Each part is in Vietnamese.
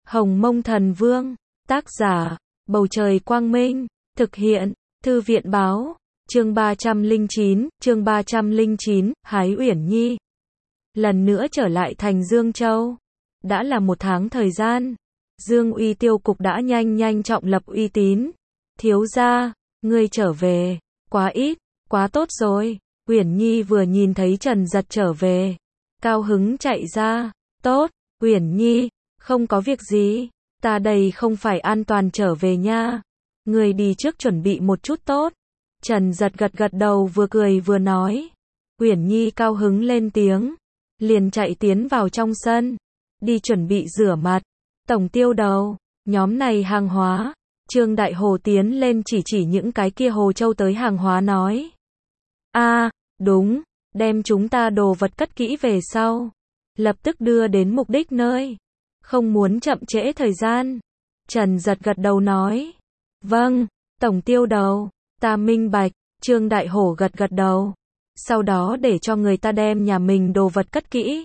Hồng Mông Thần Vương, tác giả, Bầu Trời Quang Minh, thực hiện, Thư viện Báo, chương 309, Hái Uyển Nhi. Lần nữa trở lại thành Dương Châu. Đã là 1 tháng thời gian, Dương Uy tiêu cục đã nhanh trọng lập uy tín. Thiếu gia, ngươi trở về, quá ít, quá tốt rồi. Uyển Nhi vừa nhìn thấy Trần Giật trở về, cao hứng chạy ra. Tốt, Uyển Nhi, không có việc gì, ta đây không phải an toàn trở về nha. Ngươi đi trước chuẩn bị một chút tốt. Trần Giật gật đầu vừa cười vừa nói. Uyển Nhi cao hứng lên tiếng, liền chạy tiến vào trong sân, đi chuẩn bị rửa mặt. Tổng tiêu đầu, nhóm này hàng hóa. Trương Đại Hồ tiến lên chỉ những cái kia Hồ Châu tới hàng hóa nói. Đúng, đem chúng ta đồ vật cất kỹ về sau, lập tức đưa đến mục đích nơi, không muốn chậm trễ thời gian. Trần Giật gật đầu nói. Vâng, Tổng tiêu đầu, ta minh bạch. Trương Đại Hổ gật đầu. Sau đó để cho người ta đem nhà mình đồ vật cất kỹ.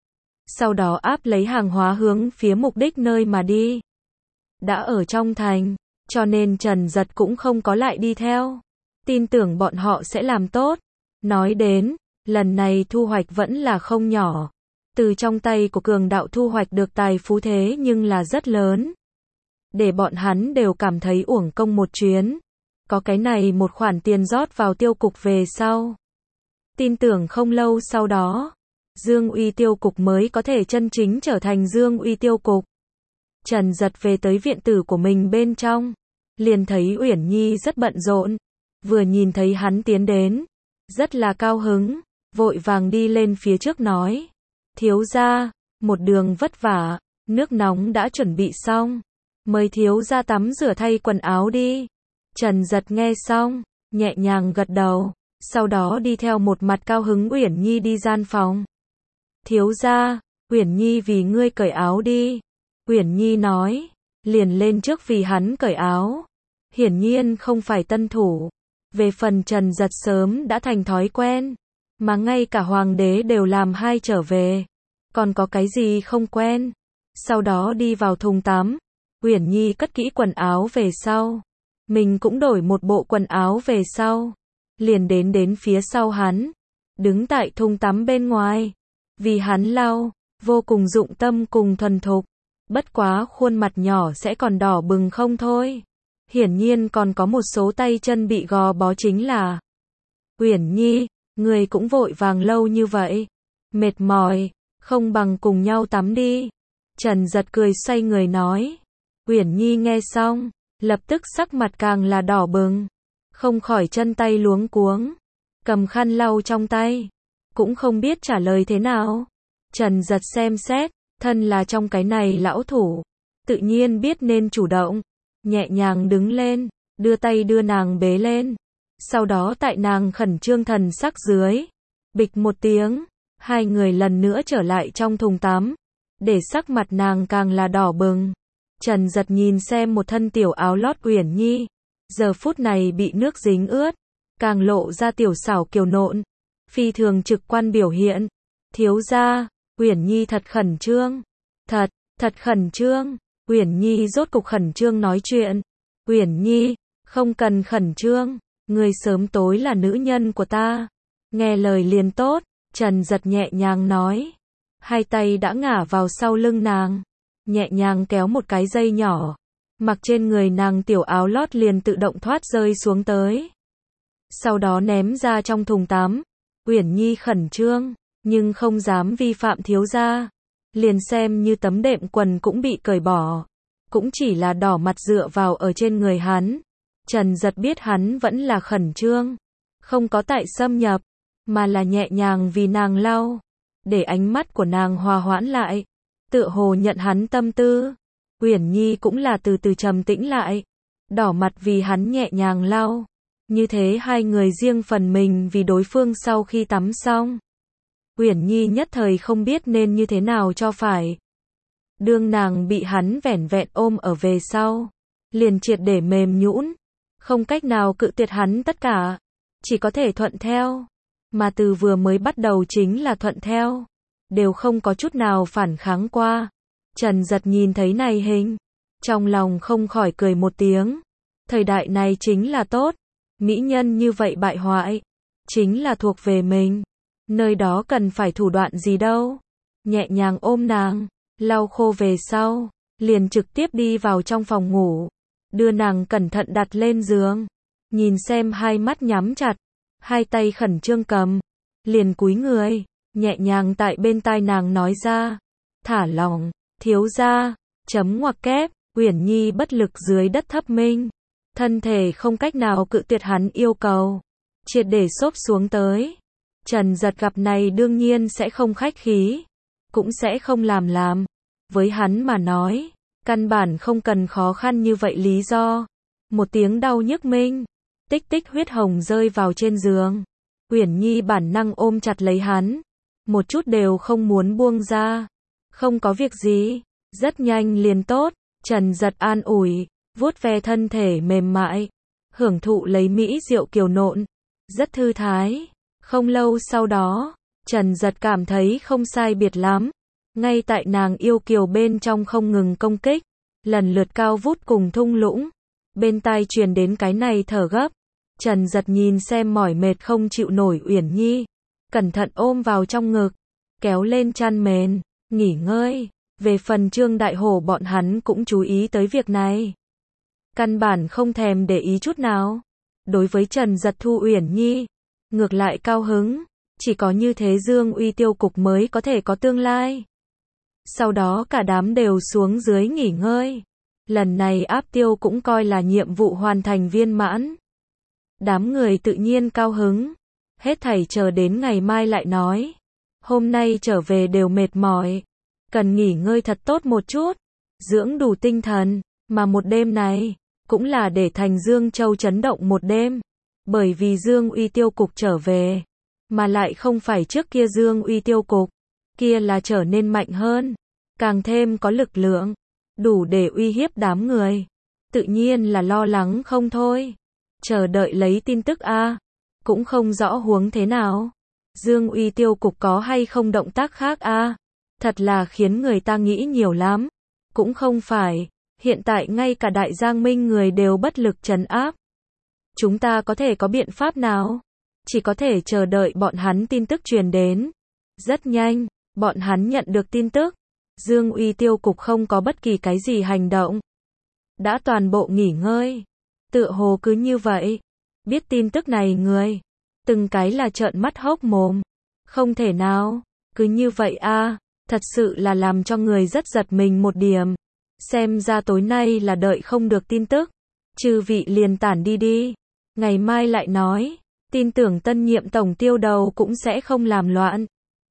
Sau đó áp lấy hàng hóa hướng phía mục đích nơi mà đi. Đã ở trong thành, cho nên Trần Giật cũng không có lại đi theo. Tin tưởng bọn họ sẽ làm tốt. Nói đến, lần này thu hoạch vẫn là không nhỏ. Từ trong tay của cường đạo thu hoạch được tài phú thế nhưng là rất lớn. Để bọn hắn đều cảm thấy uổng công một chuyến. Có cái này một khoản tiền rót vào tiêu cục về sau. Tin tưởng không lâu sau đó, Dương Uy tiêu cục mới có thể chân chính trở thành Dương Uy tiêu cục. Trần Giật về tới viện tử của mình bên trong, liền thấy Uyển Nhi rất bận rộn. Vừa nhìn thấy hắn tiến đến, rất là cao hứng, vội vàng đi lên phía trước nói. Thiếu gia, một đường vất vả, nước nóng đã chuẩn bị xong, mời thiếu gia tắm rửa thay quần áo đi. Trần Giật nghe xong, nhẹ nhàng gật đầu, sau đó đi theo một mặt cao hứng Uyển Nhi đi gian phòng. Thiếu gia, Uyển Nhi vì ngươi cởi áo đi. Uyển Nhi nói, liền lên trước vì hắn cởi áo. Hiển nhiên không phải tân thủ. Về phần Trần Giật sớm đã thành thói quen, mà ngay cả hoàng đế đều làm hai trở về, còn có cái gì không quen. Sau đó đi vào thùng tắm, Uyển Nhi cất kỹ quần áo về sau, mình cũng đổi một bộ quần áo về sau, liền đến phía sau hắn, đứng tại thùng tắm bên ngoài, vì hắn lau, vô cùng dụng tâm cùng thuần thục, bất quá khuôn mặt nhỏ sẽ còn đỏ bừng không thôi. Hiển nhiên còn có một số tay chân bị gò bó chính là. Uyển Nhi, người cũng vội vàng lâu như vậy, mệt mỏi, không bằng cùng nhau tắm đi. Trần Giật cười xoay người nói. Uyển Nhi nghe xong, lập tức sắc mặt càng là đỏ bừng, không khỏi chân tay luống cuống, cầm khăn lau trong tay, cũng không biết trả lời thế nào. Trần Giật xem xét, thân là trong cái này lão thủ, tự nhiên biết nên chủ động, nhẹ nhàng đứng lên, đưa tay đưa nàng bế lên. Sau đó tại nàng khẩn trương thần sắc dưới, bịch một tiếng, hai người lần nữa trở lại trong thùng tắm, để sắc mặt nàng càng là đỏ bừng. Trần Giật nhìn xem một thân tiểu áo lót Uyển Nhi, giờ phút này bị nước dính ướt, càng lộ ra tiểu xảo kiều nộn, phi thường trực quan biểu hiện. Thiếu gia, Uyển Nhi thật khẩn trương, thật khẩn trương. Uyển Nhi rốt cục khẩn trương nói chuyện. Uyển Nhi, không cần khẩn trương, người sớm tối là nữ nhân của ta, nghe lời liền tốt. Trần Giật nhẹ nhàng nói, hai tay đã ngả vào sau lưng nàng, nhẹ nhàng kéo một cái dây nhỏ, mặc trên người nàng tiểu áo lót liền tự động thoát rơi xuống tới, sau đó ném ra trong thùng tắm. Uyển Nhi khẩn trương, nhưng không dám vi phạm thiếu gia, liền xem như tấm đệm quần cũng bị cởi bỏ, cũng chỉ là đỏ mặt dựa vào ở trên người hắn. Trần Giật biết hắn vẫn là khẩn trương, không có tại xâm nhập, mà là nhẹ nhàng vì nàng lau, để ánh mắt của nàng hòa hoãn lại, tựa hồ nhận hắn tâm tư. Uyển Nhi cũng là từ từ trầm tĩnh lại, đỏ mặt vì hắn nhẹ nhàng lau. Như thế hai người riêng phần mình vì đối phương. Sau khi tắm xong, Uyển Nhi nhất thời không biết nên như thế nào cho phải. Đương nàng bị hắn vẻn vẹn ôm ở về sau, liền triệt để mềm nhũn, không cách nào cự tuyệt hắn tất cả, chỉ có thể thuận theo. Mà từ vừa mới bắt đầu chính là thuận theo, đều không có chút nào phản kháng qua. Trần Giật nhìn thấy này hình, trong lòng không khỏi cười một tiếng. Thời đại này chính là tốt, mỹ nhân như vậy bại hoại, chính là thuộc về mình. Nơi đó cần phải thủ đoạn gì đâu. Nhẹ nhàng ôm nàng, lau khô về sau, liền trực tiếp đi vào trong phòng ngủ, đưa nàng cẩn thận đặt lên giường. Nhìn xem hai mắt nhắm chặt, hai tay khẩn trương cầm, liền cúi người, nhẹ nhàng tại bên tai nàng nói ra, thả lỏng, thiếu gia, chấm ngoặc kép. Uyển Nhi bất lực dưới đất thấp minh, thân thể không cách nào cự tuyệt hắn yêu cầu, triệt để xốp xuống tới. Trần Giật gặp này đương nhiên sẽ không khách khí, cũng sẽ không làm. Với hắn mà nói, căn bản không cần khó khăn như vậy lý do. Một tiếng đau nhức minh, tích tích huyết hồng rơi vào trên giường. Uyển Nhi bản năng ôm chặt lấy hắn, một chút đều không muốn buông ra. Không có việc gì, rất nhanh liền tốt. Trần Giật an ủi, vuốt ve thân thể mềm mại, hưởng thụ lấy mỹ diệu kiều nộn, rất thư thái. Không lâu sau đó, Trần Giật cảm thấy không sai biệt lắm. Ngay tại nàng yêu kiều bên trong không ngừng công kích, lần lượt cao vút cùng thung lũng. Bên tai truyền đến cái này thở gấp. Trần Giật nhìn xem mỏi mệt không chịu nổi Uyển Nhi, cẩn thận ôm vào trong ngực, kéo lên chăn mền, nghỉ ngơi. Về phần Trương Đại Hổ bọn hắn cũng chú ý tới việc này, căn bản không thèm để ý chút nào. Đối với Trần Giật thu Uyển Nhi, ngược lại cao hứng, chỉ có như thế Dương Uy tiêu cục mới có thể có tương lai. Sau đó cả đám đều xuống dưới nghỉ ngơi. Lần này áp tiêu cũng coi là nhiệm vụ hoàn thành viên mãn. Đám người tự nhiên cao hứng, hết thảy chờ đến ngày mai lại nói. Hôm nay trở về đều mệt mỏi, cần nghỉ ngơi thật tốt một chút, dưỡng đủ tinh thần, mà một đêm này, cũng là để thành Dương Châu chấn động một đêm, bởi vì Dương Uy tiêu cục trở về, mà lại không phải trước kia Dương Uy tiêu cục, kia là trở nên mạnh hơn, càng thêm có lực lượng, đủ để uy hiếp đám người, tự nhiên là lo lắng không thôi, chờ đợi lấy tin tức a, cũng không rõ huống thế nào, Dương Uy tiêu cục có hay không động tác khác a. Thật là khiến người ta nghĩ nhiều lắm. Cũng không phải, hiện tại ngay cả Đại Giang Minh người đều bất lực trấn áp. Chúng ta có thể có biện pháp nào? Chỉ có thể chờ đợi bọn hắn tin tức truyền đến. Rất nhanh, bọn hắn nhận được tin tức. Dương Uy tiêu cục không có bất kỳ cái gì hành động. Đã toàn bộ nghỉ ngơi. Tựa hồ cứ như vậy. Biết tin tức này người, từng cái là trợn mắt hốc mồm. Không thể nào, cứ như vậy a. Thật sự là làm cho người rất giật mình một điểm. Xem ra tối nay là đợi không được tin tức. Chư vị liền tản đi. Ngày mai lại nói. Tin tưởng tân nhiệm tổng tiêu đầu cũng sẽ không làm loạn.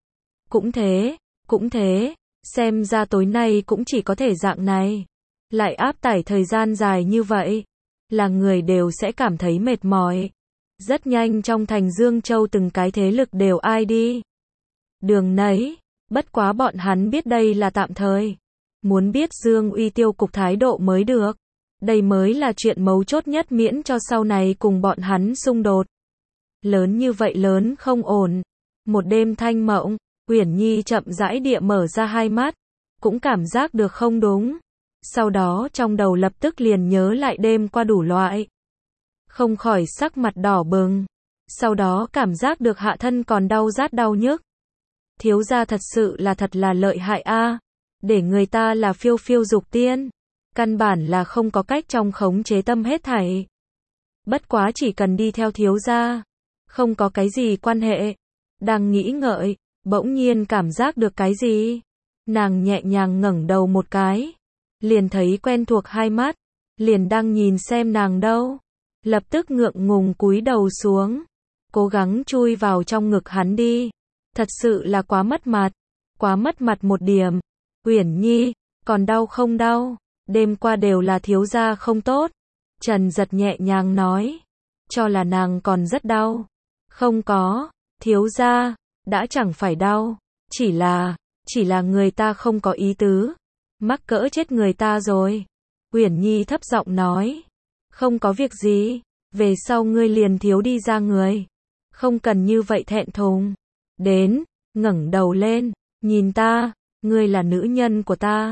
Cũng thế. Xem ra tối nay cũng chỉ có thể dạng này. Lại áp tải thời gian dài như vậy. Là người đều sẽ cảm thấy mệt mỏi. Rất nhanh trong thành Dương Châu từng cái thế lực đều ai đi đường nấy. Bất quá bọn hắn biết đây là tạm thời. Muốn biết Dương Uy tiêu cục thái độ mới được. Đây mới là chuyện mấu chốt nhất miễn cho sau này cùng bọn hắn xung đột. Lớn như vậy lớn không ổn. Một đêm thanh mộng, Uyển Nhi chậm rãi địa mở ra hai mắt. Cũng cảm giác được không đúng. Sau đó trong đầu lập tức liền nhớ lại đêm qua đủ loại. Không khỏi sắc mặt đỏ bừng. Sau đó cảm giác được hạ thân còn đau rát đau nhức. Thiếu gia thật sự là thật là lợi hại a, để người ta là phiêu phiêu dục tiên, căn bản là không có cách trong khống chế tâm hết thảy. Bất quá chỉ cần đi theo thiếu gia, không có cái gì quan hệ. Đang nghĩ ngợi, bỗng nhiên cảm giác được cái gì. Nàng nhẹ nhàng ngẩng đầu một cái, liền thấy quen thuộc hai mắt, liền đang nhìn xem nàng đâu. Lập tức ngượng ngùng cúi đầu xuống, cố gắng chui vào trong ngực hắn đi. Thật sự là quá mất mặt một điểm. Uyển Nhi, còn đau không đau? Đêm qua đều là thiếu gia không tốt. Trần Giật nhẹ nhàng nói, cho là nàng còn rất đau. Không có, thiếu gia, đã chẳng phải đau, chỉ là người ta không có ý tứ. Mắc cỡ chết người ta rồi. Uyển Nhi thấp giọng nói, không có việc gì, về sau ngươi liền thiếu đi ra người. Không cần như vậy thẹn thùng. Đến, ngẩng đầu lên, nhìn ta, ngươi là nữ nhân của ta,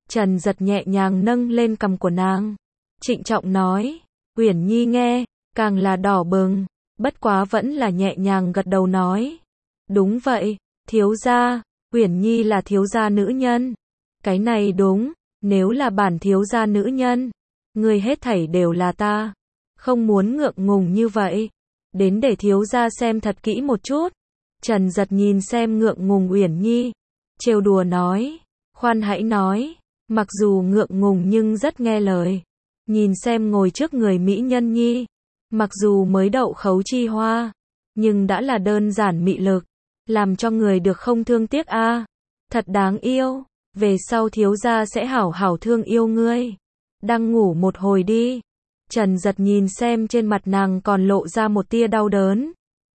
Trần Giật nhẹ nhàng nâng lên cằm của nàng, trịnh trọng nói. Uyển Nhi nghe, càng là đỏ bừng, bất quá vẫn là nhẹ nhàng gật đầu nói. Đúng vậy, thiếu gia, Uyển Nhi là thiếu gia nữ nhân. Cái này đúng, nếu là bản thiếu gia nữ nhân, ngươi hết thảy đều là ta. Không muốn ngượng ngùng như vậy. Đến để thiếu gia xem thật kỹ một chút. Trần Giật nhìn xem ngượng ngùng Uyển Nhi, trêu đùa nói. Khoan hãy nói, mặc dù ngượng ngùng nhưng rất nghe lời. Nhìn xem ngồi trước người mỹ nhân nhi, mặc dù mới đậu khấu chi hoa, nhưng đã là đơn giản mị lực, làm cho người được không thương tiếc a. Thật đáng yêu, về sau thiếu gia sẽ hảo hảo thương yêu ngươi. Đang ngủ một hồi đi. Trần Giật nhìn xem trên mặt nàng còn lộ ra một tia đau đớn,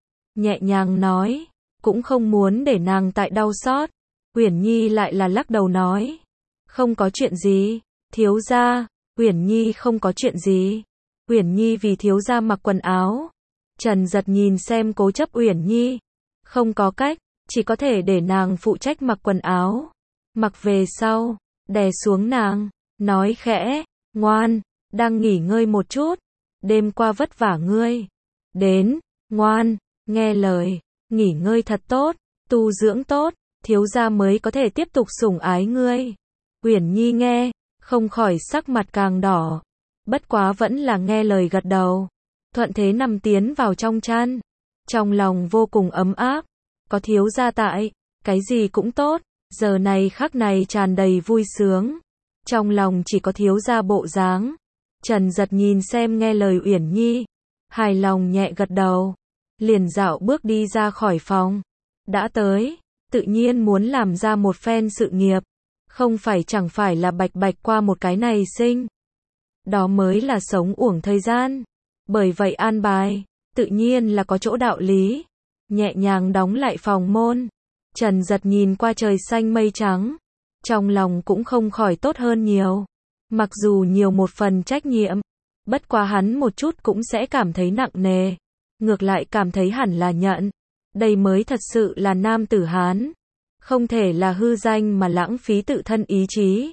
nhẹ nhàng nói, cũng không muốn để nàng tại đau xót. Uyển Nhi lại là lắc đầu nói, không có chuyện gì, thiếu gia. Uyển Nhi không có chuyện gì. Uyển Nhi vì thiếu gia mặc quần áo. Trần Giật nhìn xem cố chấp Uyển Nhi, không có cách, chỉ có thể để nàng phụ trách mặc quần áo. Mặc về sau, đè xuống nàng, nói khẽ, ngoan, đang nghỉ ngơi một chút, đêm qua vất vả ngươi. Đến, ngoan, nghe lời, nghỉ ngơi thật tốt, tu dưỡng tốt, thiếu gia mới có thể tiếp tục sủng ái ngươi. Uyển Nhi nghe, không khỏi sắc mặt càng đỏ, bất quá vẫn là nghe lời gật đầu, thuận thế nằm tiến vào trong chăn, trong lòng vô cùng ấm áp, có thiếu gia tại, cái gì cũng tốt, giờ này khắc này tràn đầy vui sướng, trong lòng chỉ có thiếu gia bộ dáng. Trần Giật nhìn xem nghe lời Uyển Nhi, hài lòng nhẹ gật đầu, liền dạo bước đi ra khỏi phòng. Đã tới, tự nhiên muốn làm ra một phen sự nghiệp, không phải chẳng phải là bạch bạch qua một cái này sinh. Đó mới là sống uổng thời gian. Bởi vậy an bài, tự nhiên là có chỗ đạo lý. Nhẹ nhàng đóng lại phòng môn, Trần Giật nhìn qua trời xanh mây trắng, trong lòng cũng không khỏi tốt hơn nhiều. Mặc dù nhiều một phần trách nhiệm, bất quá hắn một chút cũng sẽ cảm thấy nặng nề, ngược lại cảm thấy hẳn là nhận. Đây mới thật sự là nam tử Hán, không thể là hư danh mà lãng phí tự thân ý chí.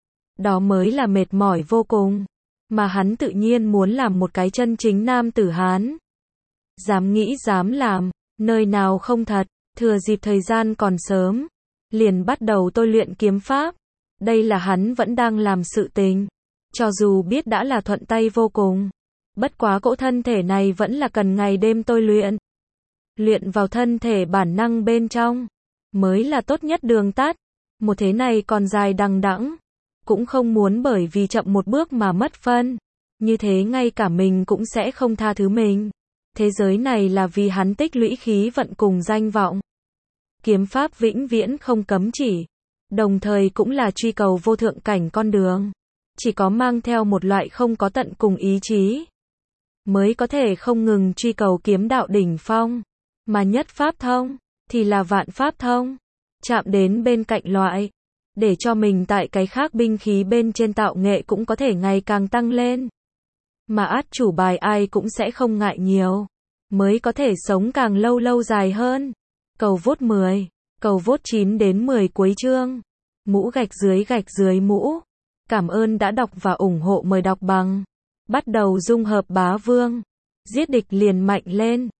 Đó mới là mệt mỏi vô cùng, mà hắn tự nhiên muốn làm một cái chân chính nam tử Hán. Dám nghĩ dám làm, nơi nào không thật, thừa dịp thời gian còn sớm, liền bắt đầu tôi luyện kiếm pháp. Đây là hắn vẫn đang làm sự tình, cho dù biết đã là thuận tay vô cùng. Bất quá cỗ thân thể này vẫn là cần ngày đêm tôi luyện. Luyện vào thân thể bản năng bên trong, mới là tốt nhất đường tắt. Một thế này còn dài đằng đẵng, cũng không muốn bởi vì chậm một bước mà mất phân. Như thế ngay cả mình cũng sẽ không tha thứ mình. Thế giới này là vì hắn tích lũy khí vận cùng danh vọng. Kiếm pháp vĩnh viễn không cấm chỉ, đồng thời cũng là truy cầu vô thượng cảnh con đường. Chỉ có mang theo một loại không có tận cùng ý chí, mới có thể không ngừng truy cầu kiếm đạo đỉnh phong. Mà nhất pháp thông, thì là vạn pháp thông. Chạm đến bên cạnh loại, để cho mình tại cái khác binh khí bên trên tạo nghệ cũng có thể ngày càng tăng lên. Mà át chủ bài ai cũng sẽ không ngại nhiều, mới có thể sống càng lâu lâu dài hơn. Cầu vote 10, cầu vote 9 đến 10 cuối chương. Mũ gạch dưới mũ. Cảm ơn đã đọc và ủng hộ, mời đọc bằng. Bắt đầu dung hợp bá vương. Giết địch liền mạnh lên.